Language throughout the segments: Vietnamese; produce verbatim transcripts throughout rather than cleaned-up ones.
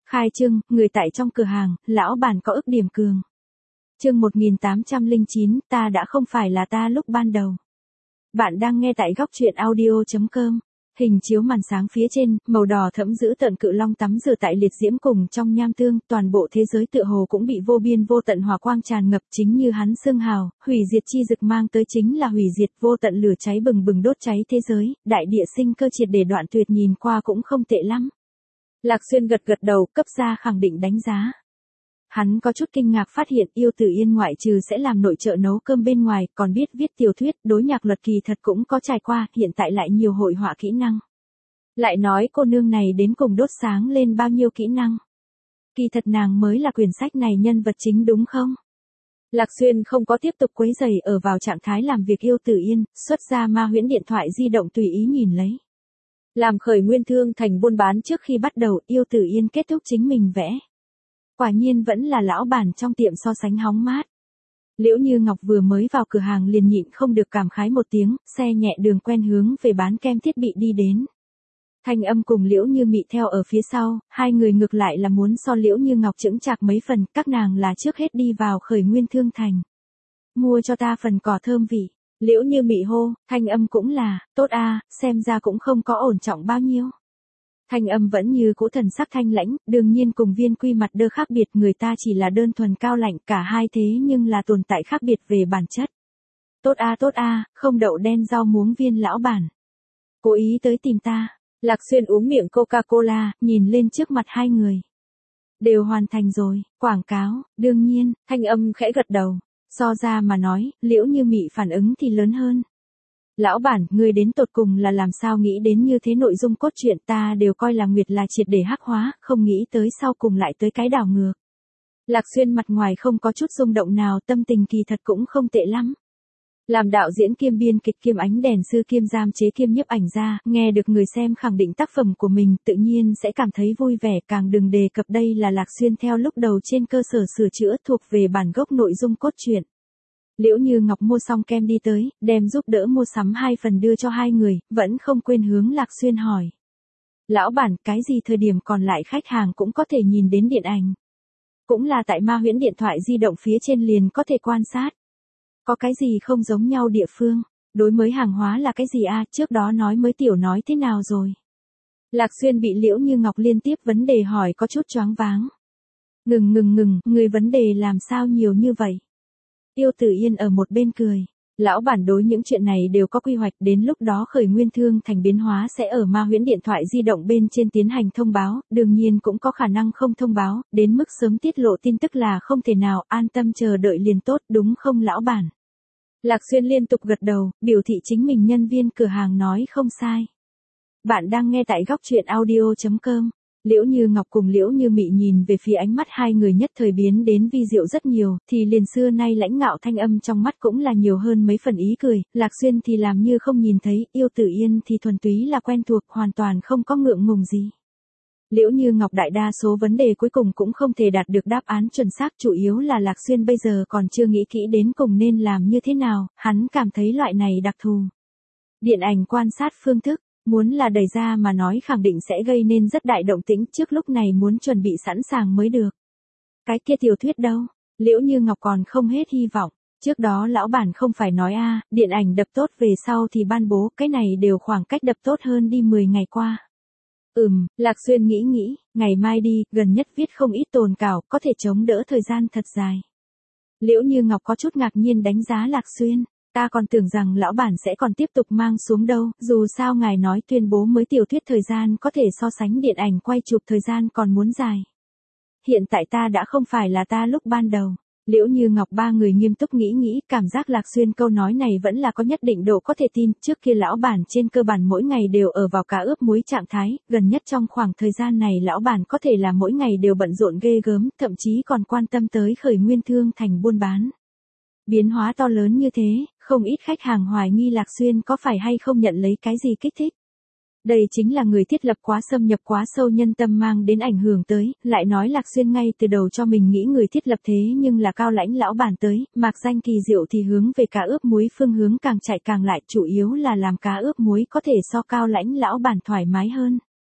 Khai trương, người tại trong cửa hàng, lão bản có ức điểm cường. Chương một nghìn tám trăm lẻ chín, ta đã không phải là ta lúc ban đầu. Bạn đang nghe tại góc truyện audio chấm com. Hình chiếu màn sáng phía trên, màu đỏ thẫm giữ tận cự long tắm rửa tại liệt diễm cùng trong nham tương, toàn bộ thế giới tựa hồ cũng bị vô biên vô tận hỏa quang tràn ngập, chính như hắn xưng hào, hủy diệt chi dực mang tới chính là hủy diệt, vô tận lửa cháy bừng bừng đốt cháy thế giới, đại địa sinh cơ triệt để đoạn tuyệt, nhìn qua cũng không tệ lắm. Lạc Xuyên gật gật đầu, cấp ra khẳng định đánh giá. Hắn có chút kinh ngạc phát hiện Yêu Tử Yên ngoại trừ sẽ làm nội trợ nấu cơm bên ngoài, còn biết viết tiểu thuyết, đối nhạc luật kỳ thật cũng có trải qua, hiện tại lại nhiều hội họa kỹ năng. Lại nói cô nương này đến cùng đốt sáng lên bao nhiêu kỹ năng. Kỳ thật nàng mới là quyển sách này nhân vật chính đúng không? Lạc Xuyên không có tiếp tục quấy rầy, ở vào trạng thái làm việc Yêu Tử Yên, xuất ra ma huyễn điện thoại di động tùy ý nhìn lấy. Làm khởi nguyên thương thành buôn bán trước khi bắt đầu, Yêu Tử Yên kết thúc chính mình vẽ. Quả nhiên vẫn là lão bản trong tiệm so sánh hóng mát. Liễu Như Ngọc vừa mới vào cửa hàng liền nhịn không được cảm khái một tiếng, xe nhẹ đường quen hướng về bán kem thiết bị đi đến. Thanh Âm cùng Liễu Như Mị theo ở phía sau, hai người ngược lại là muốn so Liễu Như Ngọc chững chạc mấy phần, các nàng là trước hết đi vào khởi nguyên thương thành. Mua cho ta phần cỏ thơm vị. Liễu Như Mị hô, Thanh Âm cũng là, tốt a, xem ra cũng không có ổn trọng bao nhiêu. Thanh Âm vẫn như cũ thần sắc thanh lãnh, đương nhiên cùng Viên Quy mặt đơ khác biệt, người ta chỉ là đơn thuần cao lạnh, cả hai thế nhưng là tồn tại khác biệt về bản chất. Tốt a tốt a, không đậu đen rau muống Viên lão bản. Cố ý tới tìm ta. Lạc Xuyên uống miệng Coca-Cola, nhìn lên trước mặt hai người. Đều hoàn thành rồi, quảng cáo, đương nhiên, Thanh Âm khẽ gật đầu. So ra mà nói, Liễu Như Mị phản ứng thì lớn hơn. Lão bản, người đến tột cùng là làm sao nghĩ đến như thế, nội dung cốt truyện ta đều coi là Nguyệt là triệt để hắc hóa, không nghĩ tới sau cùng lại tới cái đảo ngược. Lạc Xuyên mặt ngoài không có chút rung động nào, tâm tình kỳ thật cũng không tệ lắm. Làm đạo diễn kiêm biên kịch kiêm ánh đèn sư kiêm giam chế kiêm nhiếp ảnh ra, nghe được người xem khẳng định tác phẩm của mình tự nhiên sẽ cảm thấy vui vẻ, càng đừng đề cập đây là Lạc Xuyên theo lúc đầu trên cơ sở sửa chữa thuộc về bản gốc nội dung cốt truyện. Liễu Như Ngọc mua xong kem đi tới, đem giúp đỡ mua sắm hai phần đưa cho hai người, vẫn không quên hướng Lạc Xuyên hỏi. Lão bản, cái gì thời điểm còn lại khách hàng cũng có thể nhìn đến điện ảnh? Cũng là tại ma huyễn điện thoại di động phía trên liền có thể quan sát. Có cái gì không giống nhau địa phương? Đối mới hàng hóa là cái gì a? Trước đó nói mới tiểu nói thế nào rồi? Lạc Xuyên bị Liễu Như Ngọc liên tiếp vấn đề hỏi có chút choáng váng. Ngừng ngừng ngừng, người vấn đề làm sao nhiều như vậy? Yêu Tử Yên ở một bên cười. Lão bản đối những chuyện này đều có quy hoạch, đến lúc đó khởi nguyên thương thành biến hóa sẽ ở ma huyễn điện thoại di động bên trên tiến hành thông báo, đương nhiên cũng có khả năng không thông báo, đến mức sớm tiết lộ tin tức là không thể nào, an tâm chờ đợi liền tốt, đúng không lão bản? Lạc Xuyên liên tục gật đầu, biểu thị chính mình nhân viên cửa hàng nói không sai. Bạn đang nghe tại góc truyện audio chấm com. Liễu Như Ngọc cùng Liễu Như Mị nhìn về phía ánh mắt hai người nhất thời biến đến vi diệu rất nhiều, thì liền xưa nay lãnh ngạo Thanh Âm trong mắt cũng là nhiều hơn mấy phần ý cười, Lạc Xuyên thì làm như không nhìn thấy, Yêu Tử Yên thì thuần túy là quen thuộc, hoàn toàn không có ngượng ngùng gì. Liễu Như Ngọc đại đa số vấn đề cuối cùng cũng không thể đạt được đáp án chuẩn xác, chủ yếu là Lạc Xuyên bây giờ còn chưa nghĩ kỹ đến cùng nên làm như thế nào, hắn cảm thấy loại này đặc thù. Điện ảnh quan sát phương thức. Muốn là đẩy ra mà nói khẳng định sẽ gây nên rất đại động tĩnh, trước lúc này muốn chuẩn bị sẵn sàng mới được. Cái kia tiểu thuyết đâu? Liễu Như Ngọc còn không hết hy vọng. Trước đó lão bản không phải nói a, à, điện ảnh đập tốt về sau thì ban bố, cái này đều khoảng cách đập tốt hơn đi mười ngày qua. Ừm, Lạc Xuyên nghĩ nghĩ, ngày mai đi, gần nhất viết không ít tồn cảo, có thể chống đỡ thời gian thật dài. Liễu Như Ngọc có chút ngạc nhiên đánh giá Lạc Xuyên. Ta còn tưởng rằng lão bản sẽ còn tiếp tục mang xuống đâu, dù sao ngài nói tuyên bố mới tiểu thuyết thời gian có thể so sánh điện ảnh quay chụp thời gian còn muốn dài. Hiện tại ta đã không phải là ta lúc ban đầu. Liễu Như Ngọc ba người nghiêm túc nghĩ nghĩ, cảm giác Lạc Xuyên câu nói này vẫn là có nhất định độ có thể tin, trước kia lão bản trên cơ bản mỗi ngày đều ở vào cá ướp muối trạng thái, gần nhất trong khoảng thời gian này lão bản có thể là mỗi ngày đều bận rộn ghê gớm, thậm chí còn quan tâm tới khởi nguyên thương thành buôn bán. Biến hóa to lớn như thế, không ít khách hàng hoài nghi Lạc Xuyên có phải hay không nhận lấy cái gì kích thích. Đây chính là người thiết lập quá xâm nhập quá sâu nhân tâm mang đến ảnh hưởng tới, lại nói Lạc Xuyên ngay từ đầu cho mình nghĩ người thiết lập thế nhưng là cao lãnh lão bản tới, mạc danh kỳ diệu thì hướng về cá ướp muối phương hướng càng chạy càng lại, chủ yếu là làm cá ướp muối có thể so cao lãnh lão bản thoải mái hơn.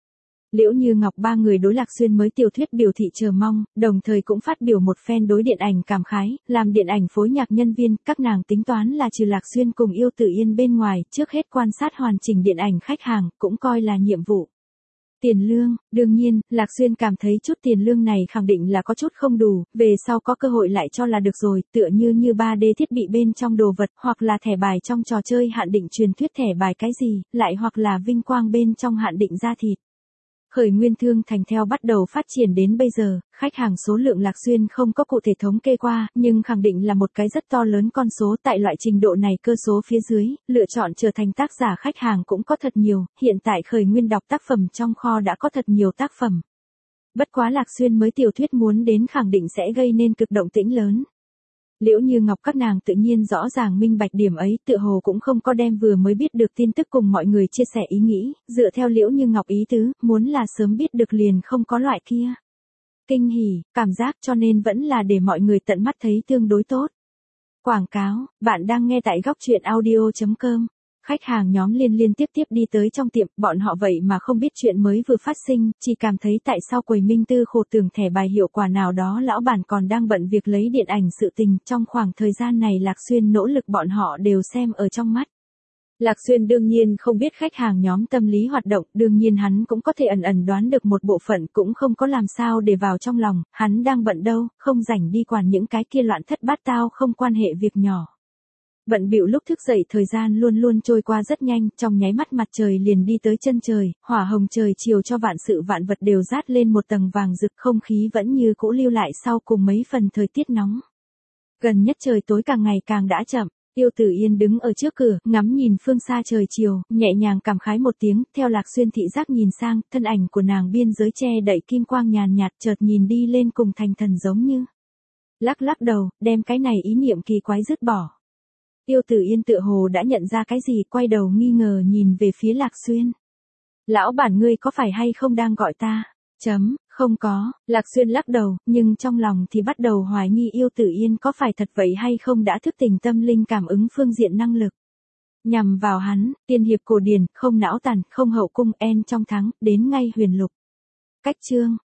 Liễu Như Ngọc ba người đối Lạc Xuyên mới tiểu thuyết biểu thị chờ mong, đồng thời cũng phát biểu một phen đối điện ảnh cảm khái, làm điện ảnh phối nhạc nhân viên, các nàng tính toán là trừ Lạc Xuyên cùng Yêu Tử Yên bên ngoài, trước hết quan sát hoàn chỉnh điện ảnh khách hàng, cũng coi là nhiệm vụ. Tiền lương, đương nhiên, Lạc Xuyên cảm thấy chút tiền lương này khẳng định là có chút không đủ, về sau có cơ hội lại cho là được rồi, tựa như như ba D thiết bị bên trong đồ vật, hoặc là thẻ bài trong trò chơi hạn định truyền thuyết thẻ bài cái gì, lại hoặc là vinh quang bên trong hạn định da thịt. Khởi Nguyên Thương Thành theo bắt đầu phát triển đến bây giờ, khách hàng số lượng Lạc Xuyên không có cụ thể thống kê qua, nhưng khẳng định là một cái rất to lớn con số tại loại trình độ này cơ số phía dưới, lựa chọn trở thành tác giả khách hàng cũng có thật nhiều, hiện tại Khởi Nguyên đọc tác phẩm trong kho đã có thật nhiều tác phẩm. Bất quá Lạc Xuyên mới tiểu thuyết muốn đến khẳng định sẽ gây nên cực động tĩnh lớn. Liễu Như Ngọc các nàng tự nhiên rõ ràng minh bạch điểm ấy, tựa hồ cũng không có đem vừa mới biết được tin tức cùng mọi người chia sẻ ý nghĩ, dựa theo Liễu Như Ngọc ý tứ, muốn là sớm biết được liền không có loại kia kinh hỉ, cảm giác, cho nên vẫn là để mọi người tận mắt thấy tương đối tốt. Quảng cáo, bạn đang nghe tại góc truyện audio chấm com. Khách hàng nhóm liên liên tiếp tiếp đi tới trong tiệm, bọn họ vậy mà không biết chuyện mới vừa phát sinh, chỉ cảm thấy tại sao quầy Minh Tư khổ tưởng thẻ bài hiệu quả nào đó lão bản còn đang bận việc lấy điện ảnh sự tình, trong khoảng thời gian này Lạc Xuyên nỗ lực bọn họ đều xem ở trong mắt. Lạc Xuyên đương nhiên không biết khách hàng nhóm tâm lý hoạt động, đương nhiên hắn cũng có thể ẩn ẩn đoán được một bộ phận, cũng không có làm sao để vào trong lòng, hắn đang bận đâu, không rảnh đi quản những cái kia loạn thất bát tao không quan hệ việc nhỏ. Bận bịu lúc thức dậy thời gian luôn luôn trôi qua rất nhanh, trong nháy mắt mặt trời liền đi tới chân trời, hỏa hồng trời chiều cho vạn sự vạn vật đều rát lên một tầng vàng rực, không khí vẫn như cũ lưu lại sau cùng mấy phần thời tiết nóng. Gần nhất trời tối càng ngày càng đã chậm, Yêu Tử Yên đứng ở trước cửa, ngắm nhìn phương xa trời chiều, nhẹ nhàng cảm khái một tiếng, theo Lạc Xuyên thị giác nhìn sang, thân ảnh của nàng biên giới che đậy kim quang nhàn nhạt, chợt nhìn đi lên cùng thành thần giống như. Lắc lắc đầu, đem cái này ý niệm kỳ quái dứt bỏ. Yêu Tử Yên tựa hồ đã nhận ra cái gì, quay đầu nghi ngờ nhìn về phía Lạc Xuyên. Lão bản ngươi có phải hay không đang gọi ta? Chấm, không có, Lạc Xuyên lắc đầu, nhưng trong lòng thì bắt đầu hoài nghi Yêu Tử Yên có phải thật vậy hay không đã thức tỉnh tâm linh cảm ứng phương diện năng lực. Nhằm vào hắn, tiên hiệp cổ điển, không não tàn, không hậu cung en trong thắng, đến ngay huyền lục. Cách chương,